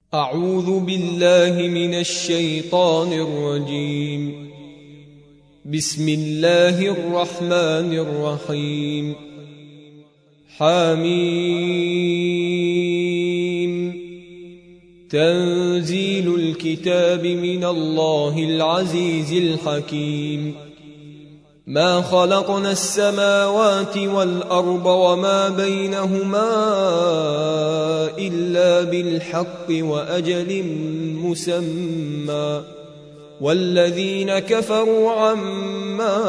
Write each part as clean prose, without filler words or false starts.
أعوذ بالله من الشيطان الرجيم. بسم الله الرحمن الرحيم. حميم. تنزيل الكتاب من الله العزيز الحكيم. ما خلقنا السماوات والأرض وما بينهما إلا بالحق وأجل مسمى، والذين كفروا عما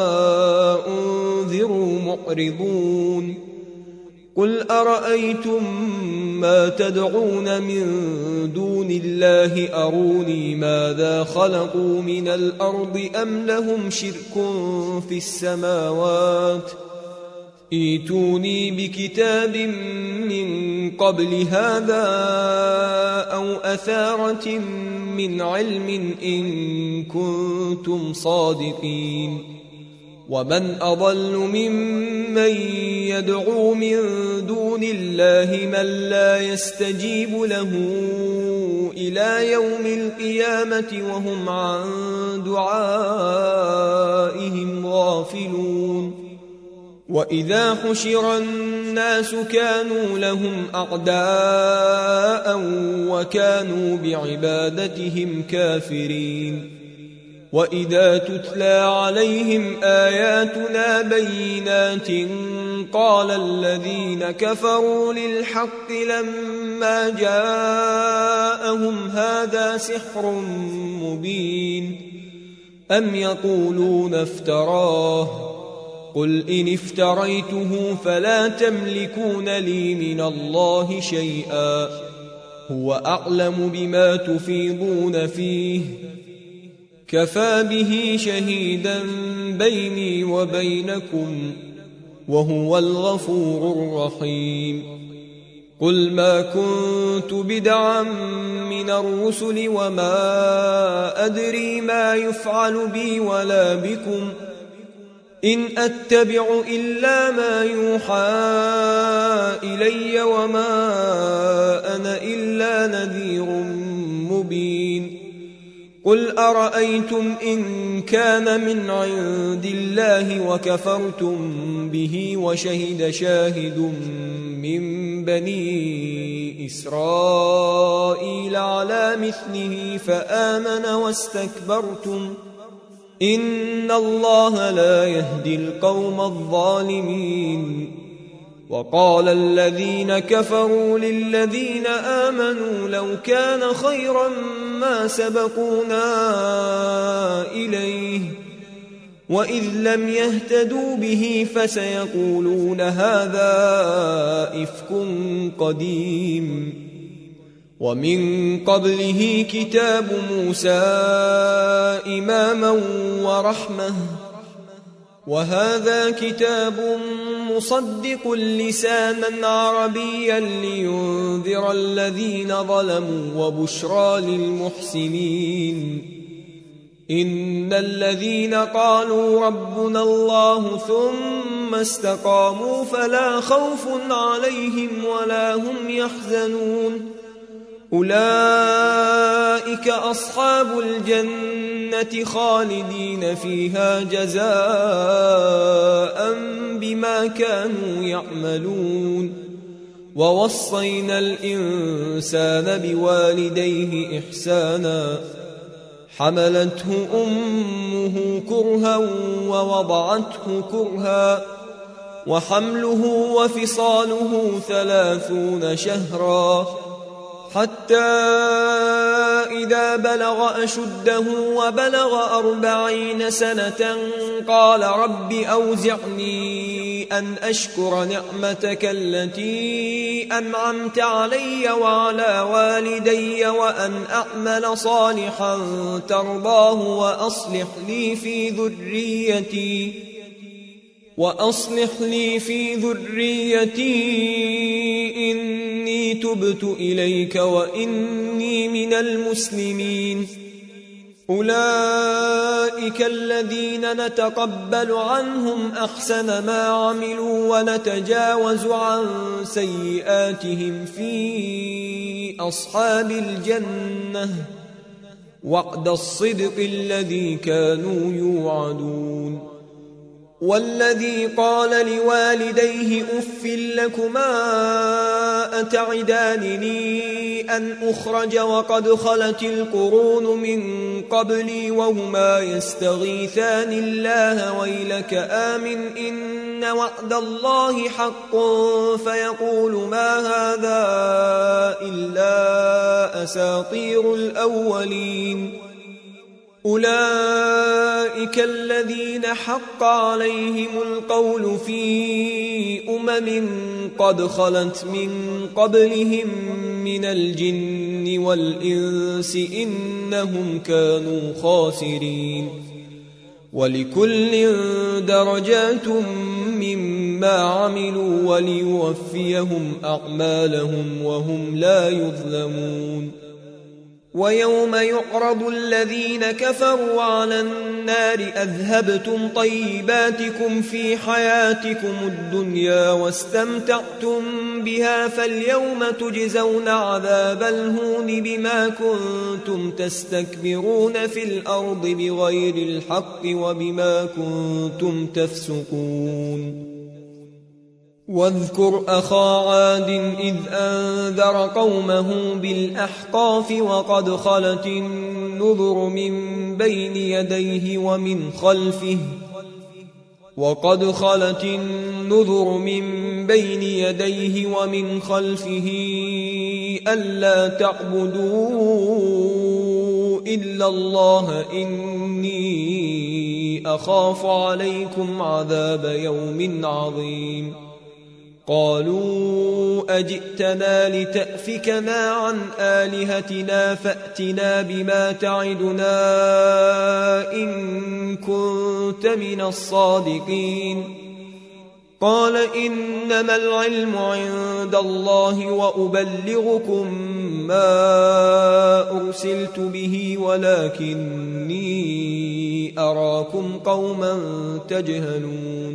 أنذروا معرضون. قل أرأيتم ما تدعون من دون الله أروني ماذا خلقوا من الأرض أم لهم شرك في السماوات؟ ائتوني بكتاب من قبل هذا أو أثارة من علم إن كنتم صادقين. ومن أضل ممن يدعو من دون الله من لا يستجيب له إلى يوم القيامة وهم عن دعائهم غافلون. وإذا حشر الناس كانوا لهم أعداء وكانوا بعبادتهم كافرين. وإذا تتلى عليهم آياتنا بينات قال الذين كفروا للحق لما جاءهم هذا سحر مبين أم يقولون افتراه؟ قل إن افتريته فلا تملكون لي من الله شيئا، هو أعلم بما تفيضون فيه، كفى به شهيدا بيني وبينكم وهو الغفور الرحيم. قل ما كنت بدعا من الرسل وما أدري ما يفعل بي ولا بكم، إن أتبع إلا ما يوحى إلي وما أنا إلا نذير مبين. قل أرأيتم إن كان من عند الله وكفرتم به وشهد شاهد من بني إسرائيل على مثله فآمن واستكبرتم، إن الله لا يهدي القوم الظالمين. وقال الذين كفروا للذين آمنوا لو كان خيرا ما سبقونا إليه، وإذ لم يهتدوا به فسيقولون هذا إفك قديم. ومن قبله كتاب موسى إماما ورحمة، وهذا كتاب مصدق لسانا عربيا لينذر الذين ظلموا وبشرى للمحسنين. إن الذين قالوا ربنا الله ثم استقاموا فلا خوف عليهم ولا هم يحزنون، أولئك أصحاب الجنة خالدين فيها جزاء بما كانوا يعملون. ووصينا الإنسان بوالديه إحسانا، حملته أمه كرها ووضعته كرها، وحمله وفصاله 30 شهرا، حتى إذا بلغ أشده وبلغ 40 سنة قال رب أوزعني أن أشكر نعمتك التي أنعمت علي وعلى والدي وأن أعمل صالحا ترضاه وأصلح لي في ذريتي إني تبت إليك وإني من المسلمين. أولئك الذين نتقبل عنهم أحسن ما عملوا ونتجاوز عن سيئاتهم في أصحاب الجنة وعد الصدق الذي كانوا يوعدون. والذي قال لوالديه أف لكما أتعدانني أن أخرج وقد خلت القرون من قبلي وهما يستغيثان الله ويلك آمن إن وعد الله حق فيقول ما هذا إلا أساطير الأولين. أولئك الذين حق عليهم القول في قد خلت من قبلهم من الجن والإنس إنهم كانوا خاسرين. ولكل درجات مما عملوا وليوفيهم أعمالهم وهم لا يظلمون. ويوم يعرض الذين كفروا على النار أذهبتم طيباتكم في حياتكم الدنيا واستمتعتم بها فاليوم تجزون عذاب الهون بما كنتم تستكبرون في الأرض بغير الحق وبما كنتم تفسقون. واذكر أخا عاد إذ أنذر قومه بالأحقاف وقد خلت النذر من بين يديه ومن خلفه ألا تعبدوا إلا الله إني أخاف عليكم عذاب يوم عظيم. قالوا أجئتنا لتأفكنا عن آلهتنا فأتنا بما تعدنا إن كنت من الصادقين. قال إنما العلم عند الله وأبلغكم ما أرسلت به ولكني أراكم قوما تجهلون.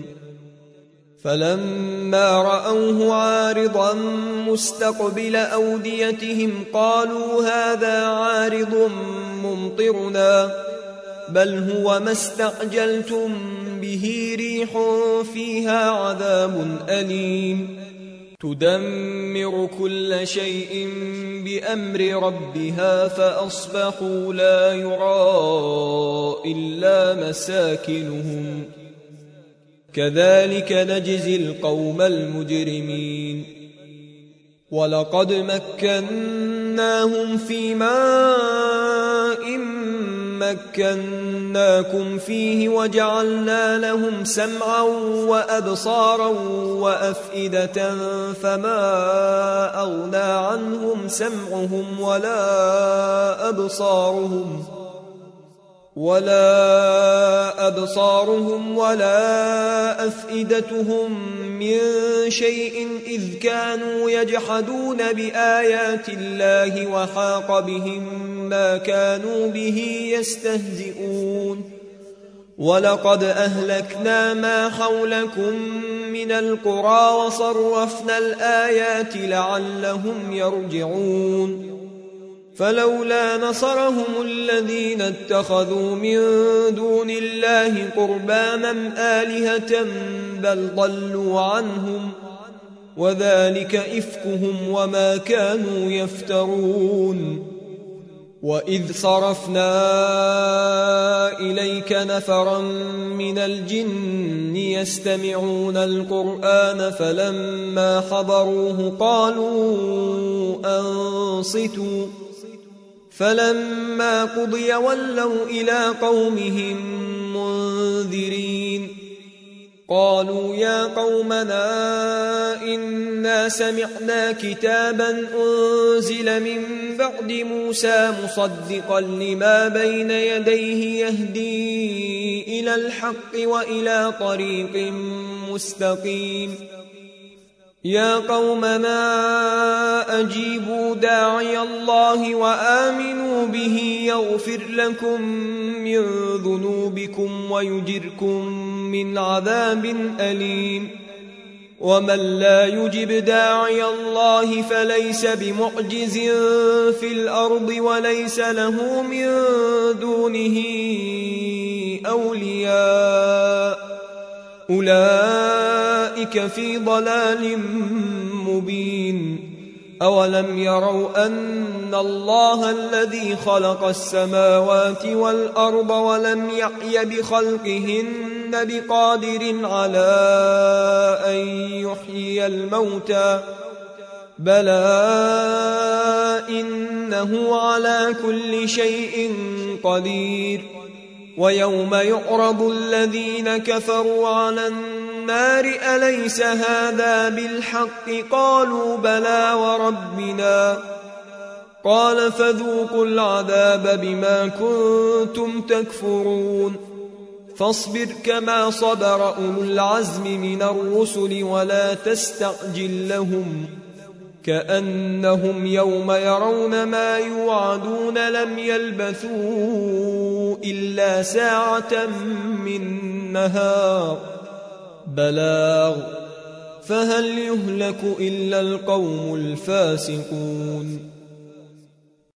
فلما رأوه عارضا مستقبل أوديتهم قالوا هذا عارض ممطرنا بل هو ما استعجلتم به ريح فيها عذاب أليم تدمر كل شيء بأمر ربها فأصبحوا لا يرى إلا مساكنهم كذلك نجزي القوم المجرمين. ولقد مكناهم في ماء مكناكم فيه وجعلنا لهم سمعا وأبصارا وأفئدة فما أغنى عنهم سمعهم ولا أبصارهم ولا أفئدتهم من شيء إذ كانوا يجحدون بآيات الله وحاق بهم ما كانوا به يستهزئون. ولقد أهلكنا ما حولكم من القرى وصرفنا الآيات لعلهم يرجعون. فلولا نصرهم الذين اتخذوا من دون الله قربانا آلهة بل ضلوا عنهم وذلك إفكهم وما كانوا يفترون. وإذ صرفنا إليك نفرا من الجن يستمعون القرآن فلما حضروه قالوا أنصتوا فلما قضي ولوا إلى قومهم منذرين. قالوا يا قومنا إنا سمعنا كتابا أنزل من بعد موسى مصدقا لما بين يديه يهدي إلى الحق وإلى طريق مستقيم. يا قومنا أجيبوا داعي الله وآمنوا به يغفر لكم من ذنوبكم ويجركم من عذاب أليم. ومن لا يجب داعي الله فليس بمعجز في الأرض وليس له من دونه أولياء أولئك في ضلال مبين أولم يروا أن الله الذي خلق السماوات والأرض ولم يعي بخلقهن بقادر على أن يحيي الموتى بلى إنه على كل شيء قدير ويوم يعرض الذين كفروا على النار أليس هذا بالحق قالوا بلى وربنا قال فذوقوا العذاب بما كنتم تكفرون فاصبر كما صبر أولو العزم من الرسل ولا تستعجل لهم كأنهم يوم يرون ما يوعدون لم يلبثوا إلا ساعة من نهار بلاغ فهل يهلك إلا القوم الفاسقون